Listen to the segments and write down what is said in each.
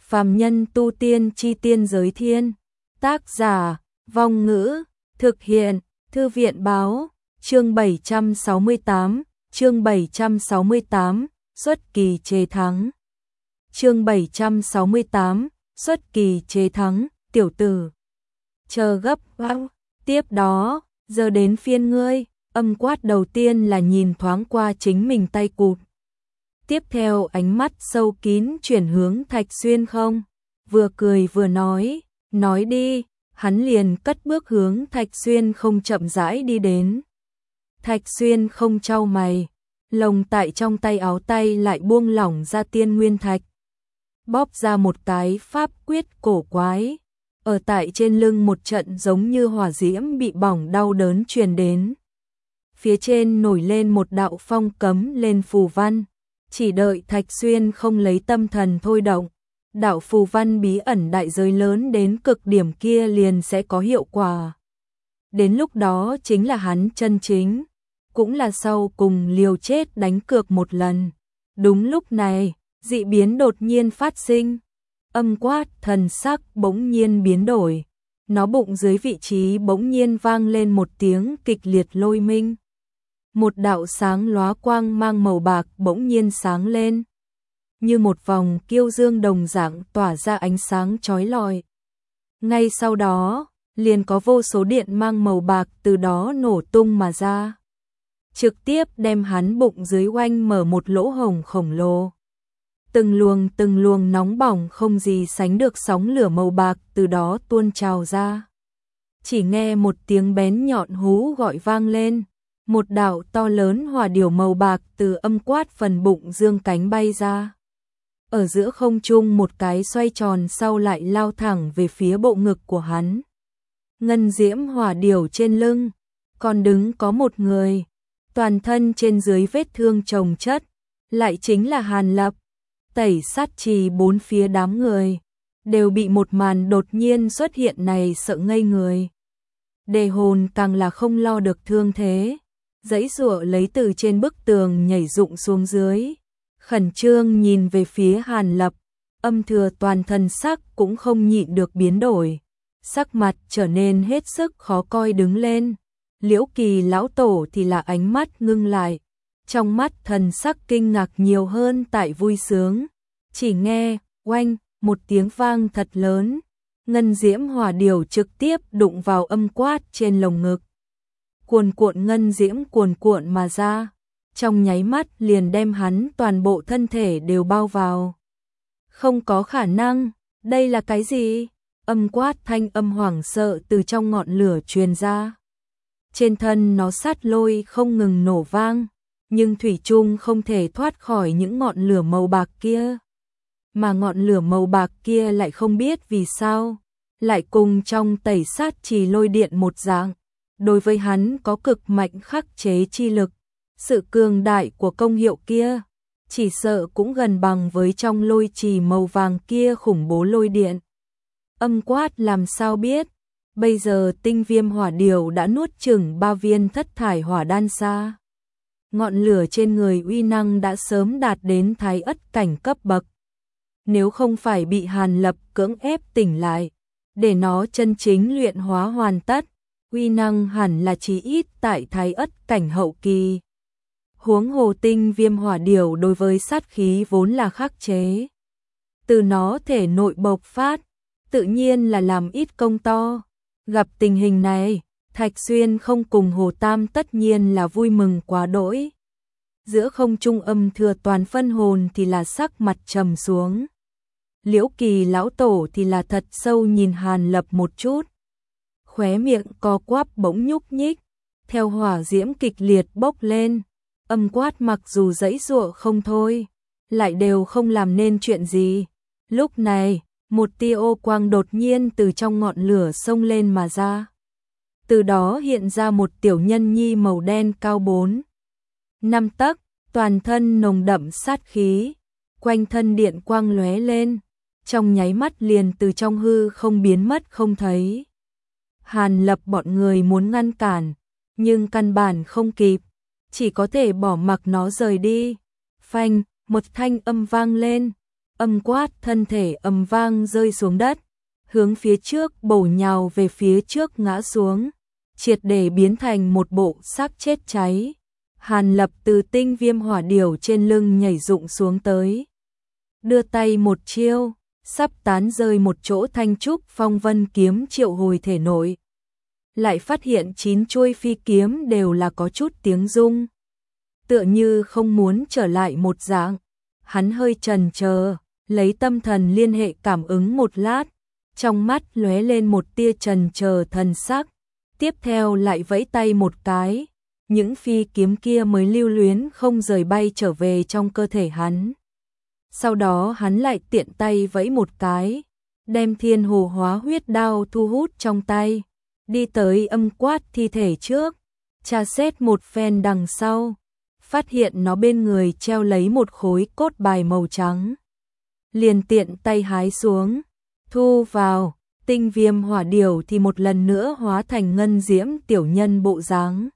Phàm nhân tu tiên chi tiên giới thiên. Tác giả, Vong Ngữ, thực hiện, Thư viện Báo, chương 768, xuất kỳ chế thắng. Chương 768, xuất kỳ chế thắng, tiểu tử. Chờ gấp vào. Tiếp đó, giờ đến phiên ngươi. Âm Quát đầu tiên là nhìn thoáng qua chính mình tay cụt. Tiếp theo ánh mắt sâu kín chuyển hướng Thạch Xuyên không. Vừa cười vừa nói đi, hắn liền cất bước hướng Thạch Xuyên không chậm rãi đi đến. Thạch Xuyên không chau mày, lồng tại trong tay áo tay lại buông lỏng ra tiên nguyên thạch. Bóp ra một cái pháp quyết cổ quái, ở tại trên lưng một trận giống như hỏa diễm bị bỏng đau đớn truyền đến. Phía trên nổi lên một đạo phong cấm lên phù văn, chỉ đợi Thạch Xuyên không lấy tâm thần thôi động, đạo phù văn bí ẩn đại giới lớn đến cực điểm kia liền sẽ có hiệu quả. Đến lúc đó chính là hắn chân chính, cũng là sau cùng liều chết đánh cược một lần. Đúng lúc này, dị biến đột nhiên phát sinh. Âm Quát thần sắc bỗng nhiên biến đổi, nó bụng dưới vị trí bỗng nhiên vang lên một tiếng kịch liệt lôi minh. Một đạo sáng lóa quang mang màu bạc bỗng nhiên sáng lên, như một vòng kiêu dương đồng dạng tỏa ra ánh sáng chói lọi. Ngay sau đó, liền có vô số điện mang màu bạc từ đó nổ tung mà ra, trực tiếp đem hắn bụng dưới oanh mở một lỗ hổng khổng lồ. Từng luồng nóng bỏng không gì sánh được sóng lửa màu bạc từ đó tuôn trào ra. Chỉ nghe một tiếng bén nhọn hú gọi vang lên, một đạo to lớn hỏa điểu màu bạc từ Âm Quát phần bụng dương cánh bay ra. Ở giữa không trung một cái xoay tròn sau lại lao thẳng về phía bộ ngực của hắn. Ngân diễm hỏa điểu trên lưng, còn đứng có một người, toàn thân trên dưới vết thương chồng chất, lại chính là Hàn Lập. Tẩy Sát Trì bốn phía đám người, đều bị một màn đột nhiên xuất hiện này sợ ngây người. Đề hồn càng là không lo được thương thế, giãy giụa lấy từ trên bức tường nhảy rụng xuống dưới, khẩn trương nhìn về phía Hàn Lập. Âm Thừa toàn thân sắc cũng không nhịn được biến đổi, sắc mặt trở nên hết sức khó coi đứng lên. Liễu Kỳ lão tổ thì là ánh mắt ngưng lại, trong mắt thần sắc kinh ngạc nhiều hơn tại vui sướng. Chỉ nghe oanh một tiếng vang thật lớn, ngân diễm hỏa điểu trực tiếp đụng vào Âm Quát trên lồng ngực. Cuồn cuộn ngân diễm cuồn cuộn mà ra, trong nháy mắt liền đem hắn toàn bộ thân thể đều bao vào. Không có khả năng, đây là cái gì? Âm Quát thanh âm hoảng sợ từ trong ngọn lửa truyền ra. Trên thân nó sát lôi không ngừng nổ vang, nhưng thủy chung không thể thoát khỏi những ngọn lửa màu bạc kia. Mà ngọn lửa màu bạc kia lại không biết vì sao, lại cùng trong Tẩy Sát Trì lôi điện một dạng, đối với hắn có cực mạnh khắc chế chi lực. Sự cường đại của công hiệu kia, chỉ sợ cũng gần bằng với trong lôi trì màu vàng kia khủng bố lôi điện. Âm Quát làm sao biết, bây giờ tinh viêm hỏa điểu đã nuốt chửng 3 viên thất thải hỏa đan xa. Ngọn lửa trên người uy năng đã sớm đạt đến thái ất cảnh cấp bậc. Nếu không phải bị Hàn Lập cưỡng ép tỉnh lại, để nó chân chính luyện hóa hoàn tất, uy năng hẳn là chí ít tại thái ất cảnh hậu kỳ. Huống hồ tinh viêm hỏa điểu đối với sát khí vốn là khắc chế, từ nó thể nội bộc phát, tự nhiên là làm ít công to. Gặp tình hình này, Thạch Xuyên không cùng Hồ Tam tất nhiên là vui mừng quá đỗi. Giữa không trung Âm Thừa toàn phân hồn thì là sắc mặt trầm xuống. Liễu Kỳ lão tổ thì là thật sâu nhìn Hàn Lập một chút. Khóe miệng co quắp bỗng nhúc nhích, theo hỏa diễm kịch liệt bốc lên. Âm Quát mặc dù giãy giụa không thôi, lại đều không làm nên chuyện gì. Lúc này, một tia ô quang đột nhiên từ trong ngọn lửa xông lên mà ra. Từ đó hiện ra một tiểu nhân nhi màu đen cao 4-5 tấc, toàn thân nồng đậm sát khí, quanh thân điện quang lóe lên, trong nháy mắt liền từ trong hư không biến mất không thấy. Hàn Lập bọn người muốn ngăn cản, nhưng căn bản không kịp, chỉ có thể bỏ mặc nó rời đi. Phanh, một thanh âm vang lên, Âm quát thân thể ầm vang rơi xuống đất, hướng phía trước bổ nhào về phía trước ngã xuống, triệt để biến thành một bộ xác chết cháy. Hàn Lập từ tinh viêm hỏa điểu trên lưng nhảy rụng xuống tới. Đưa tay một chiêu, sắp tán rơi một chỗ thanh trúc phong vân kiếm triệu hồi thể nội. Lại phát hiện 9 chuôi phi kiếm đều là có chút tiếng rung. Tựa như không muốn trở lại một dạng. Hắn hơi chần chờ, lấy tâm thần liên hệ cảm ứng một lát. Trong mắt lóe lên một tia chần chờ thần sắc. Tiếp theo lại vẫy tay một cái. Những phi kiếm kia mới lưu luyến không rời bay trở về trong cơ thể hắn. Sau đó hắn lại tiện tay vẫy một cái, đem thiên hồ hóa huyết đao thu hút trong tay, đi tới âm quát thi thể trước, tra xét một phen đằng sau, phát hiện nó bên người treo lấy một khối cốt bài màu trắng. Liền tiện tay hái xuống, thu vào, tinh viêm hỏa điểu thì một lần nữa hóa thành ngân diễm tiểu nhân bộ dáng.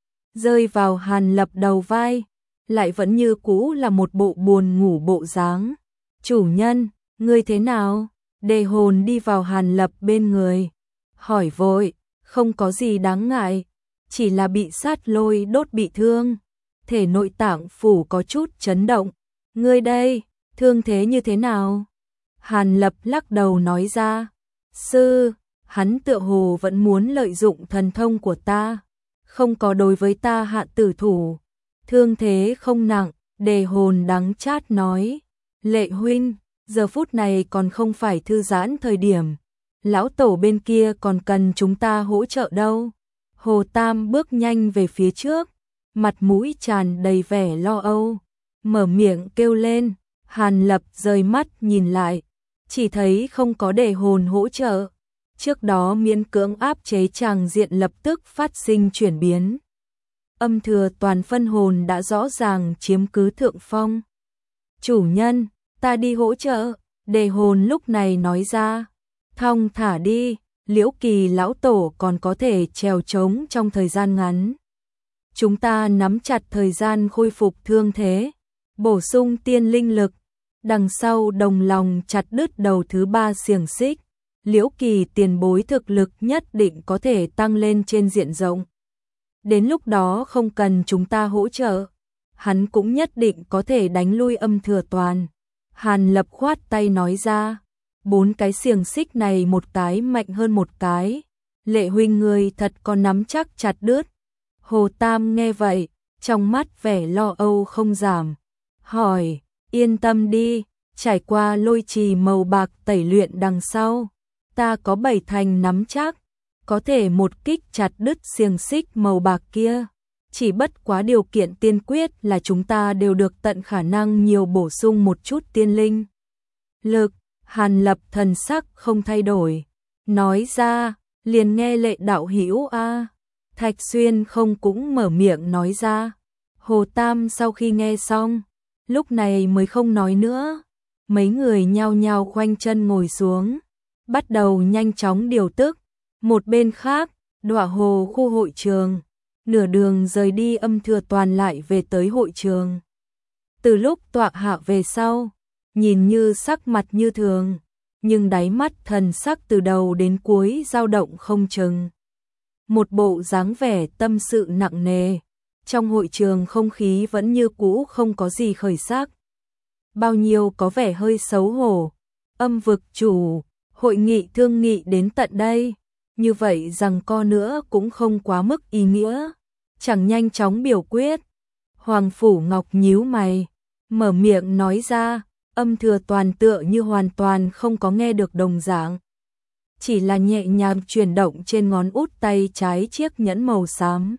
Rơi vào Hàn Lập đầu vai, lại vẫn như cũ là một bộ buồn ngủ bộ dáng. Chủ nhân, ngươi thế nào? Đề hồn đi vào Hàn Lập bên người, hỏi vội, không có gì đáng ngại, chỉ là bị sát lôi đốt bị thương, thể nội tạng phủ có chút chấn động. Ngươi đây, thương thế như thế nào? Hàn Lập lắc đầu nói ra, sư, hắn tựa hồ vẫn muốn lợi dụng thần thông của ta, không có đối với ta hạ tử thủ. Thương thế không nặng, đề hồn đắng chát nói. Lệ huynh, giờ phút này còn không phải thư giãn thời điểm. Lão tổ bên kia còn cần chúng ta hỗ trợ đâu. Hồ Tam bước nhanh về phía trước, mặt mũi tràn đầy vẻ lo âu. Mở miệng kêu lên, Hàn Lập rời mắt nhìn lại. Chỉ thấy không có đề hồn hỗ trợ. Trước đó miễn cưỡng áp chế tràng diện lập tức phát sinh chuyển biến. Âm thừa toàn phân hồn đã rõ ràng chiếm cứ thượng phong. Chủ nhân, ta đi hỗ trợ, đề hồn lúc này nói ra. Thong thả đi, Liễu Kỳ lão tổ còn có thể trèo trống trong thời gian ngắn. Chúng ta nắm chặt thời gian khôi phục thương thế, bổ sung tiên linh lực. Đằng sau đồng lòng chặt đứt đầu thứ 3 xiềng xích. Liễu Kỳ tiền bối thực lực nhất định có thể tăng lên trên diện rộng. Đến lúc đó không cần chúng ta hỗ trợ, hắn cũng nhất định có thể đánh lui âm thừa toàn. Hàn Lập khoát tay nói ra, 4 cái xiềng xích này một cái mạnh hơn một cái. Lệ huynh người thật có nắm chắc chặt đứt. Hồ Tam nghe vậy, trong mắt vẻ lo âu không giảm. Hỏi, yên tâm đi, trải qua lôi trì màu bạc tẩy luyện đằng sau. Ta có 7 thành nắm chắc, có thể một kích chặt đứt xiềng xích màu bạc kia. Chỉ bất quá điều kiện tiên quyết là chúng ta đều được tận khả năng nhiều bổ sung một chút tiên linh lực. Hàn Lập thần sắc không thay đổi, nói ra, liền nghe Lệ đạo hữu a. Thạch Xuyên không cũng mở miệng nói ra. Hồ Tam sau khi nghe xong, lúc này mới không nói nữa. Mấy người nhao nhao khoanh chân ngồi xuống, bắt đầu nhanh chóng điều tức. Một bên khác, Đọa Hồ khu hội trường, nửa đường rời đi âm thừa toàn lại về tới hội trường. Từ lúc tọa hạ về sau, nhìn như sắc mặt như thường, nhưng đáy mắt thần sắc từ đầu đến cuối dao động không chừng. Một bộ dáng vẻ tâm sự nặng nề, trong hội trường không khí vẫn như cũ không có gì khởi sắc. Bao nhiêu có vẻ hơi xấu hổ. Âm vực chủ, hội nghị thương nghị đến tận đây, như vậy rằng co nữa cũng không quá mức ý nghĩa, chẳng nhanh chóng biểu quyết. Hoàng Phủ Ngọc nhíu mày, mở miệng nói ra, âm thừa toàn tựa như hoàn toàn không có nghe được đồng dạng. Chỉ là nhẹ nhàng chuyển động trên ngón út tay trái chiếc nhẫn màu xám.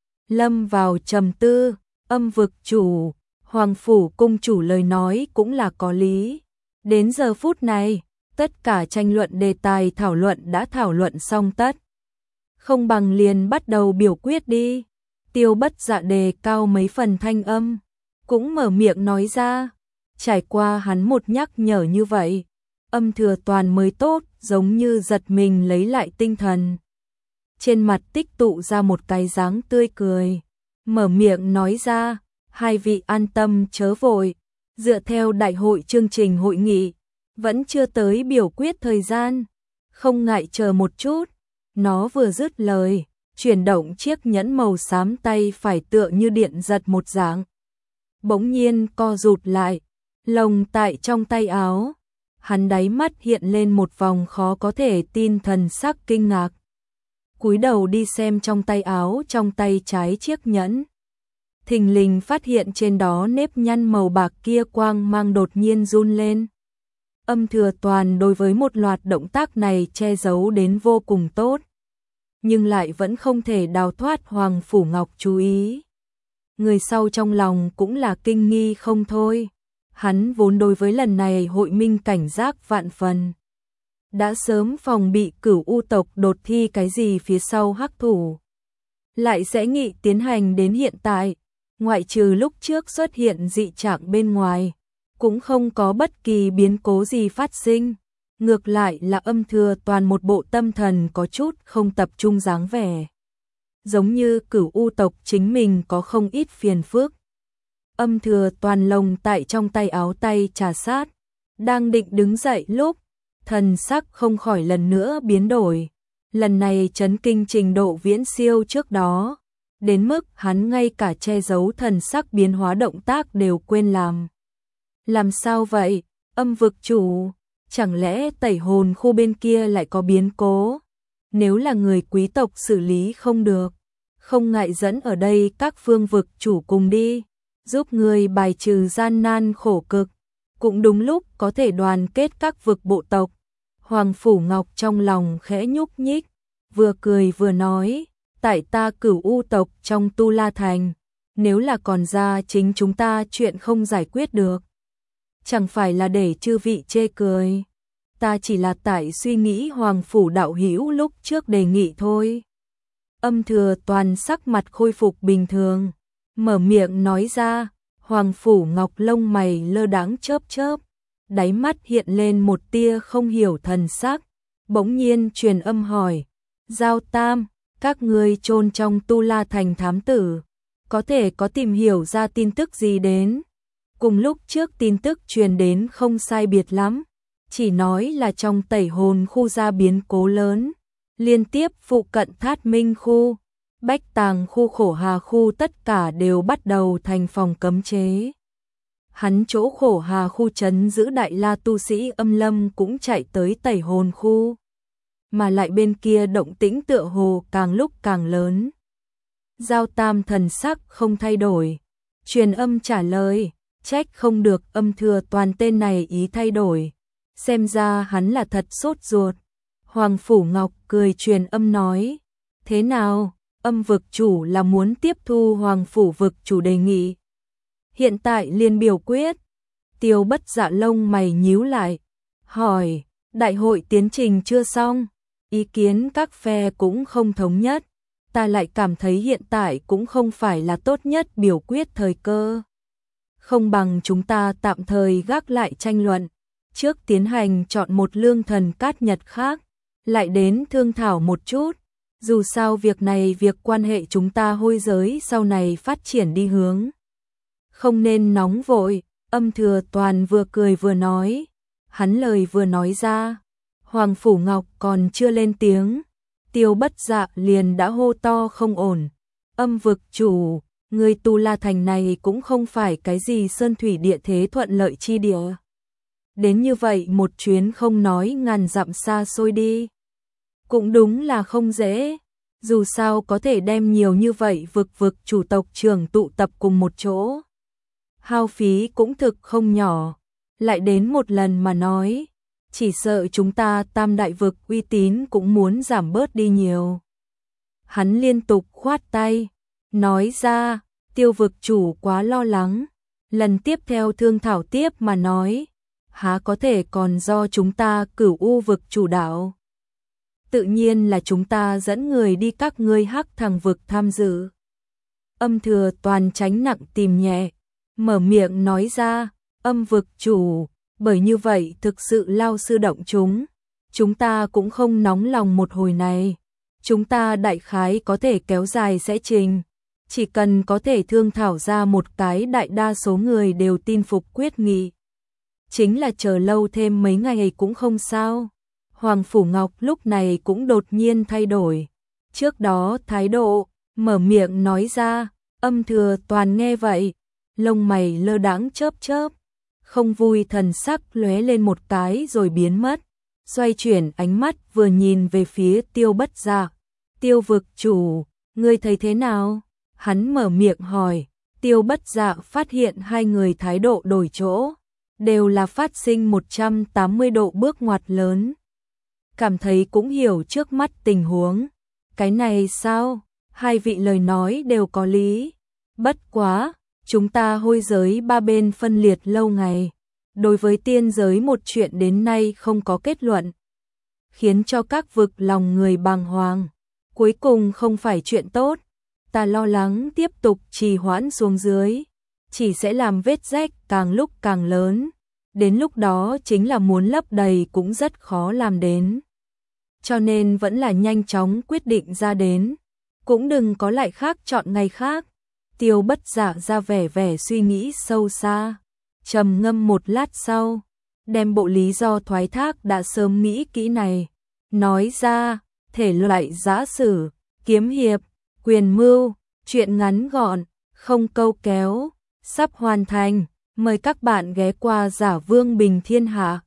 Lâm vào trầm tư, âm vực chủ, Hoàng Phủ cung chủ lời nói cũng là có lý. Đến giờ phút này, tất cả tranh luận đề tài thảo luận đã thảo luận xong tất. Không bằng liền bắt đầu biểu quyết đi. Tiêu Bất Dạ đề cao mấy phần thanh âm, cũng mở miệng nói ra. Trải qua hắn một nhắc nhở như vậy, âm thừa toàn mới tốt, giống như giật mình lấy lại tinh thần. Trên mặt tích tụ ra một cái dáng tươi cười, mở miệng nói ra, hai vị an tâm chớ vội, Dựa theo đại hội chương trình hội nghị, vẫn chưa tới biểu quyết thời gian, không ngại chờ một chút. Nó vừa dứt lời, chuyển động chiếc nhẫn màu xám tay phải tựa như điện giật một dạng. Bỗng nhiên co rụt lại, lồng tại trong tay áo. Hắn đáy mắt hiện lên một vòng khó có thể tin thần sắc kinh ngạc. Cúi đầu đi xem trong tay áo, trong tay trái chiếc nhẫn. Thình lình phát hiện trên đó nếp nhăn màu bạc kia quang mang đột nhiên run lên. Âm Thừa Toàn đối với một loạt động tác này che giấu đến vô cùng tốt, nhưng lại vẫn không thể đào thoát Hoàng Phủ Ngọc chú ý. Người sau trong lòng cũng là kinh nghi không thôi. Hắn vốn đối với lần này hội minh cảnh giác vạn phần. Đã sớm phòng bị Cửu U tộc đột thi cái gì phía sau hắc thủ. Lại sẽ nghị tiến hành đến hiện tại, ngoại trừ lúc trước xuất hiện dị trạng bên ngoài, cũng không có bất kỳ biến cố gì phát sinh. Ngược lại là Âm Thừa Toàn một bộ tâm thần có chút không tập trung dáng vẻ. Giống như Cửu U tộc chính mình có không ít phiền phức. Âm Thừa Toàn lồng tại trong tay áo tay trà sát, đang định đứng dậy lúc, thần sắc không khỏi lần nữa biến đổi. Lần này chấn kinh trình độ viễn siêu trước đó, đến mức hắn ngay cả che giấu thần sắc biến hóa động tác đều quên làm. Làm sao vậy, Âm vực chủ, chẳng lẽ tẩy hồn khu bên kia lại có biến cố? Nếu là người quý tộc xử lý không được, không ngại dẫn ở đây các phương vực chủ cùng đi, giúp người bài trừ gian nan khổ cực, cũng đúng lúc có thể đoàn kết các vực bộ tộc. Hoàng Phủ Ngọc trong lòng khẽ nhúc nhích, vừa cười vừa nói, tại ta Cửu U tộc trong Tu La Thành, nếu là còn ra chính chúng ta chuyện không giải quyết được, chẳng phải là để chư vị chê cười. Ta chỉ là tại suy nghĩ Hoàng Phủ đạo hữu lúc trước đề nghị thôi. Âm Thừa Toàn sắc mặt khôi phục bình thường, mở miệng nói ra. Hoàng Phủ Ngọc lông mày lơ đãng chớp chớp, đáy mắt hiện lên một tia không hiểu thần sắc, bỗng nhiên truyền âm hỏi, Giao Tam, các ngươi chôn trong Tu La Thành thám tử, có thể có tìm hiểu ra tin tức gì đến? Cùng lúc trước tin tức truyền đến không sai biệt lắm, chỉ nói là trong tẩy hồn khu ra biến cố lớn, liên tiếp phụ cận Thát Minh khu, Bách Tàng khu, Khổ Hà khu tất cả đều bắt đầu thành phòng cấm chế. Hắn chỗ Khổ Hà khu trấn giữ Đại La tu sĩ Âm Lâm cũng chạy tới tẩy hồn khu, mà lại bên kia động tĩnh tựa hồ càng lúc càng lớn. Giao Tam thần sắc không thay đổi, truyền âm trả lời, trách không được Âm Thừa Toàn tên này ý thay đổi, xem ra hắn là thật sốt ruột. Hoàng Phủ Ngọc cười truyền âm nói, thế nào, Âm vực chủ là muốn tiếp thu Hoàng Phủ vực chủ đề nghị, hiện tại liền biểu quyết? Tiêu Bất Dạ lông mày nhíu lại, hỏi, đại hội tiến trình chưa xong, ý kiến các phe cũng không thống nhất, ta lại cảm thấy hiện tại cũng không phải là tốt nhất biểu quyết thời cơ. Không bằng chúng ta tạm thời gác lại tranh luận, trước tiến hành chọn một lương thần cát nhật khác, lại đến thương thảo một chút. Dù sao việc này việc quan hệ chúng ta hôi giới sau này phát triển đi hướng, không nên nóng vội. Âm Thừa Toàn vừa cười vừa nói, hắn lời vừa nói ra, Hoàng Phủ Ngọc còn chưa lên tiếng, Tiêu Bất Dạ liền đã hô to không ổn. Âm vực chủ, người Tu La Thành này cũng không phải cái gì sơn thủy địa thế thuận lợi chi địa. Đến như vậy một chuyến không nói ngàn dặm xa xôi đi, cũng đúng là không dễ. Dù sao có thể đem nhiều như vậy vực chủ tộc trưởng tụ tập cùng một chỗ, hao phí cũng thực không nhỏ. Lại đến một lần mà nói, chỉ sợ chúng ta tam đại vực uy tín cũng muốn giảm bớt đi nhiều. Hắn liên tục khoát tay, nói ra, Tiêu vực chủ quá lo lắng, lần tiếp theo thương thảo tiếp mà nói, há có thể còn do chúng ta Cửu U vực chủ đạo. Tự nhiên là chúng ta dẫn người đi các ngươi Hắc Thằng vực tham dự. Âm Thừa Toàn tránh nặng tìm nhẹ, mở miệng nói ra, Âm vực chủ, bởi như vậy thực sự lao sư động chúng ta cũng không nóng lòng một hồi này, chúng ta đại khái có thể kéo dài sẽ trình, chỉ cần có thể thương thảo ra một cái đại đa số người đều tin phục quyết nghị. Chính là chờ lâu thêm mấy ngày cũng không sao. Hoàng Phủ Ngọc lúc này cũng đột nhiên thay đổi. Trước đó thái độ, mở miệng nói ra, Âm Thừa Toàn nghe vậy, lông mày lơ đãng chớp chớp, không vui thần sắc lóe lên một cái rồi biến mất, xoay chuyển ánh mắt vừa nhìn về phía Tiêu Bất Dạ. Tiêu vực chủ, ngươi thấy thế nào? Hắn mở miệng hỏi. Tiêu Bất Dạ phát hiện hai người thái độ đổi chỗ, đều là phát sinh 180 độ bước ngoặt lớn. Cảm thấy cũng hiểu trước mắt tình huống. Cái này sao? Hai vị lời nói đều có lý. Bất quá, chúng ta hôi giới ba bên phân liệt lâu ngày. Đối với tiên giới một chuyện đến nay không có kết luận, khiến cho các vực lòng người bàng hoàng. Cuối cùng không phải chuyện tốt. Ta lo lắng tiếp tục trì hoãn xuống dưới, chỉ sẽ làm vết rách càng lúc càng lớn. Đến lúc đó chính là muốn lấp đầy cũng rất khó làm đến. Cho nên vẫn là nhanh chóng quyết định ra đến. Cũng đừng có lại khác chọn ngày khác. Tiêu Bất Dạ ra vẻ suy nghĩ sâu xa. Trầm ngâm một lát sau, đem bộ lý do thoái thác đã sớm nghĩ kỹ này. Nói ra, thể loại giã sử, kiếm hiệp, quyền mưu, chuyện ngắn gọn, không câu kéo, sắp hoàn thành. Mời các bạn ghé qua Giả Vương Bình Thiên Hạ.